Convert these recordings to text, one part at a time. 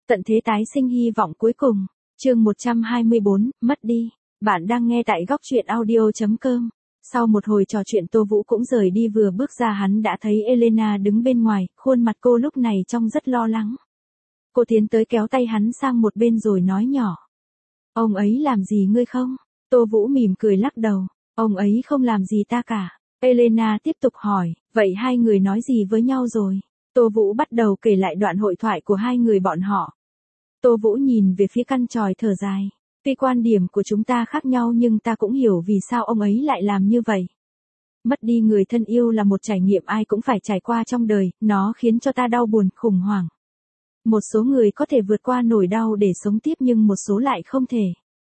Tận thế tái sinh hy vọng cuối cùng. Chương 124, mất đi. Bạn đang nghe tại góc truyện audio.com. Sau một hồi trò chuyện Tô Vũ cũng rời đi, vừa bước ra hắn đã thấy Elena đứng bên ngoài, khuôn mặt cô lúc này trông rất lo lắng. Cô tiến tới kéo tay hắn sang một bên rồi nói nhỏ. Ông ấy làm gì ngươi không? Tô Vũ mỉm cười lắc đầu. Ông ấy không làm gì ta cả. Elena tiếp tục hỏi, vậy hai người nói gì với nhau rồi? Tô Vũ bắt đầu kể lại đoạn hội thoại của hai người bọn họ. Tô Vũ nhìn về phía căn tròi thở dài. Tuy quan điểm của chúng ta khác nhau nhưng ta cũng hiểu vì sao ông ấy lại làm như vậy. Mất đi người thân yêu là một trải nghiệm ai cũng phải trải qua trong đời, nó khiến cho ta đau buồn, khủng hoảng. Một số người có thể vượt qua nỗi đau để sống tiếp nhưng một số lại không thể.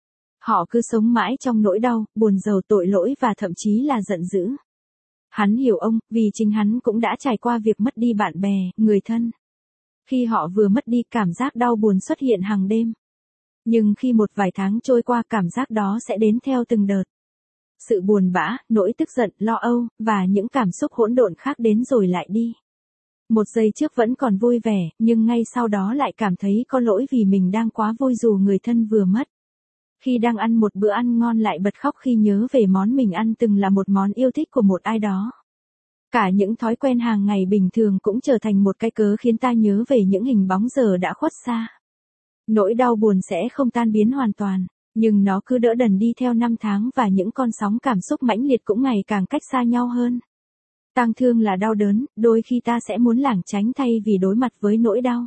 Họ cứ sống mãi trong nỗi đau, buồn rầu, tội lỗi và thậm chí là giận dữ. Hắn hiểu ông, vì chính hắn cũng đã trải qua việc mất đi bạn bè, người thân. Khi họ vừa mất đi, cảm giác đau buồn xuất hiện hàng đêm. Nhưng khi một vài tháng trôi qua, cảm giác đó sẽ đến theo từng đợt. Sự buồn bã, nỗi tức giận, lo âu, và những cảm xúc hỗn độn khác đến rồi lại đi. Một giây trước vẫn còn vui vẻ, nhưng ngay sau đó lại cảm thấy có lỗi vì mình đang quá vui dù người thân vừa mất. Khi đang ăn một bữa ăn ngon lại bật khóc khi nhớ về món mình ăn từng là một món yêu thích của một ai đó. Cả những thói quen hàng ngày bình thường cũng trở thành một cái cớ khiến ta nhớ về những hình bóng giờ đã khuất xa. Nỗi đau buồn sẽ không tan biến hoàn toàn, nhưng nó cứ đỡ đần đi theo năm tháng và những con sóng cảm xúc mãnh liệt cũng ngày càng cách xa nhau hơn. Tang thương là đau đớn, đôi khi ta sẽ muốn lảng tránh thay vì đối mặt với nỗi đau.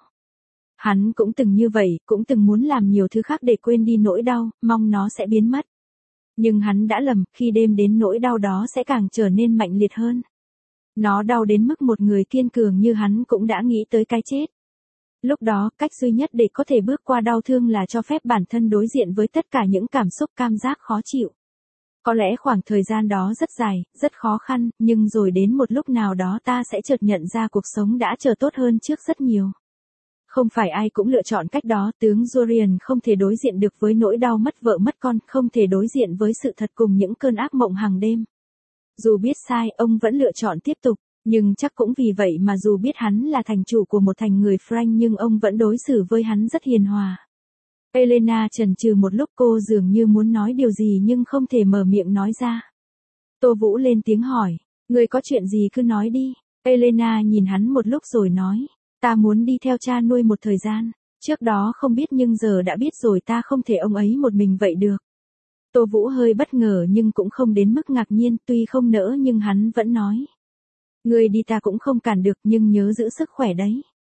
Hắn cũng từng như vậy, cũng từng muốn làm nhiều thứ khác để quên đi nỗi đau, mong nó sẽ biến mất. Nhưng hắn đã lầm, khi đêm đến nỗi đau đó sẽ càng trở nên mạnh liệt hơn. Nó đau đến mức một người kiên cường như hắn cũng đã nghĩ tới cái chết. Lúc đó, cách duy nhất để có thể bước qua đau thương là cho phép bản thân đối diện với tất cả những cảm xúc cảm giác khó chịu. Có lẽ khoảng thời gian đó rất dài, rất khó khăn, nhưng rồi đến một lúc nào đó ta sẽ chợt nhận ra cuộc sống đã trở tốt hơn trước rất nhiều. Không phải ai cũng lựa chọn cách đó, tướng Jorian không thể đối diện được với nỗi đau mất vợ mất con, không thể đối diện với sự thật cùng những cơn ác mộng hàng đêm. Dù biết sai, ông vẫn lựa chọn tiếp tục, nhưng chắc cũng vì vậy mà dù biết hắn là thành chủ của một thành người Frank nhưng ông vẫn đối xử với hắn rất hiền hòa. Elena chần chừ một lúc, cô dường như muốn nói điều gì nhưng không thể mở miệng nói ra. Tô Vũ lên tiếng hỏi, người có chuyện gì cứ nói đi. Elena nhìn hắn một lúc rồi nói, ta muốn đi theo cha nuôi một thời gian, trước đó không biết nhưng giờ đã biết rồi, ta không thể ông ấy một mình vậy được. Tô Vũ hơi bất ngờ nhưng cũng không đến mức ngạc nhiên, tuy không nỡ nhưng hắn vẫn nói. Người đi ta cũng không cản được nhưng nhớ giữ sức khỏe đấy.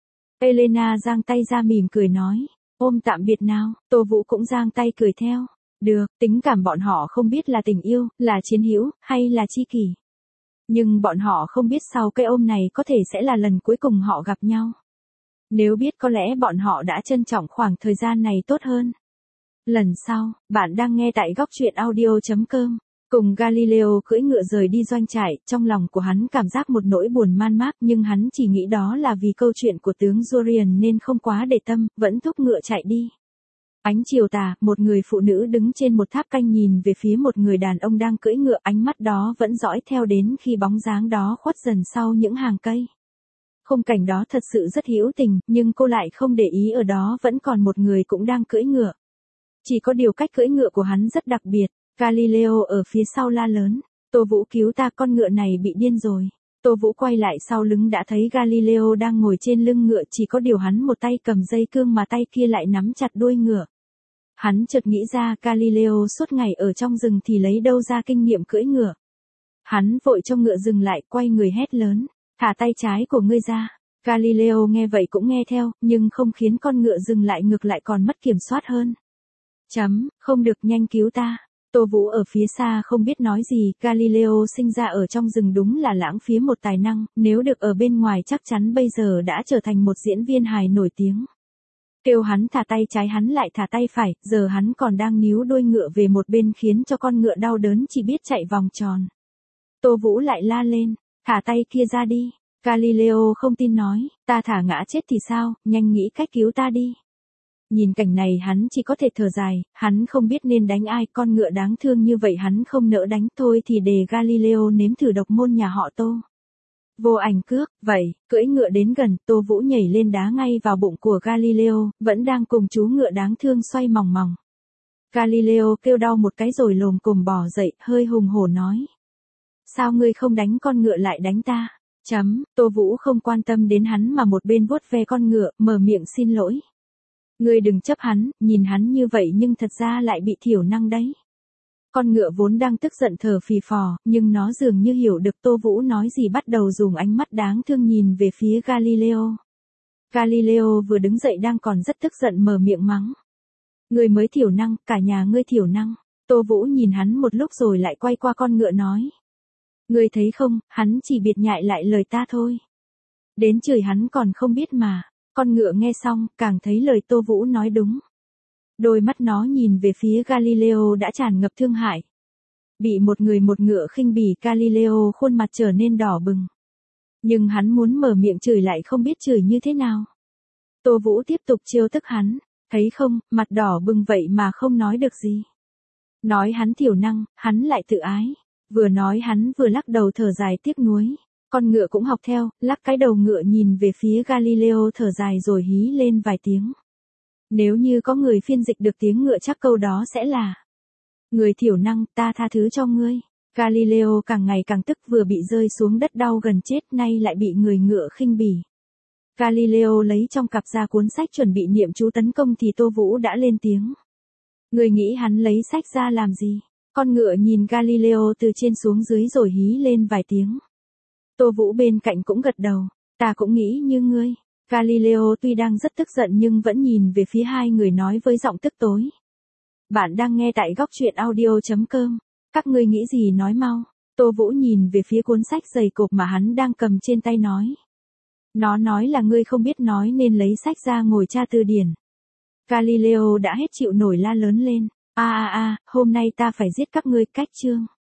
Elena giang tay ra mỉm cười nói, ôm tạm biệt nào. Tô Vũ cũng giang tay cười theo. Được, tính cảm bọn họ không biết là tình yêu, là chiến hữu, hay là tri kỷ. Nhưng bọn họ không biết sau cái ôm này có thể sẽ là lần cuối cùng họ gặp nhau. Nếu biết có lẽ bọn họ đã trân trọng khoảng thời gian này tốt hơn. Lần sau, bạn đang nghe tại góc truyện audio.com. Cùng Galileo cưỡi ngựa rời đi doanh trại, trong lòng của hắn cảm giác một nỗi buồn man mác nhưng hắn chỉ nghĩ đó là vì câu chuyện của tướng Jorian nên không quá để tâm, vẫn thúc ngựa chạy đi. Ánh chiều tà, một người phụ nữ đứng trên một tháp canh nhìn về phía một người đàn ông đang cưỡi ngựa, ánh mắt đó vẫn dõi theo đến khi bóng dáng đó khuất dần sau những hàng cây. Khung cảnh đó thật sự rất hữu tình, nhưng cô lại không để ý ở đó vẫn còn một người cũng đang cưỡi ngựa. Chỉ có điều cách cưỡi ngựa của hắn rất đặc biệt. Galileo ở phía sau la lớn, Tô Vũ cứu ta, con ngựa này bị điên rồi. Tô Vũ quay lại sau lưng đã thấy Galileo đang ngồi trên lưng ngựa, chỉ có điều hắn một tay cầm dây cương mà tay kia lại nắm chặt đuôi ngựa. Hắn chợt nghĩ ra Galileo suốt ngày ở trong rừng thì lấy đâu ra kinh nghiệm cưỡi ngựa. Hắn vội cho ngựa dừng lại, quay người hét lớn, thả tay trái của ngươi ra. Galileo nghe vậy cũng nghe theo, nhưng không khiến con ngựa dừng lại, ngược lại còn mất kiểm soát hơn. Không được, nhanh cứu ta. Tô Vũ ở phía xa không biết nói gì, Galileo sinh ra ở trong rừng đúng là lãng phí một tài năng, nếu được ở bên ngoài chắc chắn bây giờ đã trở thành một diễn viên hài nổi tiếng. Kêu hắn thả tay trái hắn lại thả tay phải, giờ hắn còn đang níu đuôi ngựa về một bên khiến cho con ngựa đau đớn chỉ biết chạy vòng tròn. Tô Vũ lại la lên, thả tay kia ra đi. Galileo không tin nói, ta thả ngã chết thì sao, nhanh nghĩ cách cứu ta đi. Nhìn cảnh này hắn chỉ có thể thở dài, hắn không biết nên đánh ai, con ngựa đáng thương như vậy hắn không nỡ đánh, thôi thì để Galileo nếm thử độc môn nhà họ Tô. Vô ảnh cước, vậy, cưỡi ngựa đến gần, Tô Vũ nhảy lên đá ngay vào bụng của Galileo, vẫn đang cùng chú ngựa đáng thương xoay mòng mòng. Galileo kêu đau một cái rồi lồm cồm bò dậy, hơi hùng hổ nói. Sao ngươi không đánh con ngựa lại đánh ta? Tô Vũ không quan tâm đến hắn mà một bên vuốt ve con ngựa, mở miệng xin lỗi. Ngươi đừng chấp hắn, nhìn hắn như vậy nhưng thật ra lại bị thiểu năng đấy. Con ngựa vốn đang tức giận thở phì phò, nhưng nó dường như hiểu được Tô Vũ nói gì bắt đầu dùng ánh mắt đáng thương nhìn về phía Galileo. Galileo vừa đứng dậy đang còn rất tức giận mở miệng mắng. Ngươi mới thiểu năng, cả nhà ngươi thiểu năng. Tô Vũ nhìn hắn một lúc rồi lại quay qua con ngựa nói. Ngươi thấy không, hắn chỉ biệt nhại lại lời ta thôi. Đến chửi hắn còn không biết mà. Con ngựa nghe xong, càng thấy lời Tô Vũ nói đúng. Đôi mắt nó nhìn về phía Galileo đã tràn ngập thương hại. Bị một người một ngựa khinh bỉ, Galileo khuôn mặt trở nên đỏ bừng. Nhưng hắn muốn mở miệng chửi lại không biết chửi như thế nào. Tô Vũ tiếp tục trêu tức hắn. Thấy không, mặt đỏ bừng vậy mà không nói được gì. Nói hắn thiểu năng, hắn lại tự ái. Vừa nói hắn vừa lắc đầu thở dài tiếc nuối. Con ngựa cũng học theo, lắc cái đầu ngựa nhìn về phía Galileo thở dài rồi hí lên vài tiếng. Nếu như có người phiên dịch được tiếng ngựa chắc câu đó sẽ là. Người thiểu năng, ta tha thứ cho ngươi. Galileo càng ngày càng tức, vừa bị rơi xuống đất đau gần chết nay lại bị người ngựa khinh bỉ. Galileo lấy trong cặp ra cuốn sách chuẩn bị niệm chú tấn công thì Tô Vũ đã lên tiếng. Người nghĩ hắn lấy sách ra làm gì? Con ngựa nhìn Galileo từ trên xuống dưới rồi hí lên vài tiếng. Tô Vũ bên cạnh cũng gật đầu. Ta cũng nghĩ như ngươi. Galileo tuy đang rất tức giận nhưng vẫn nhìn về phía hai người nói với giọng tức tối. Bạn đang nghe tại góc truyện audio.com. Các ngươi nghĩ gì nói mau. Tô Vũ nhìn về phía cuốn sách dày cộp mà hắn đang cầm trên tay nói. Nó nói là ngươi không biết nói nên lấy sách ra ngồi tra từ điển. Galileo đã hết chịu nổi la lớn lên. Hôm nay ta phải giết các ngươi, cách chương.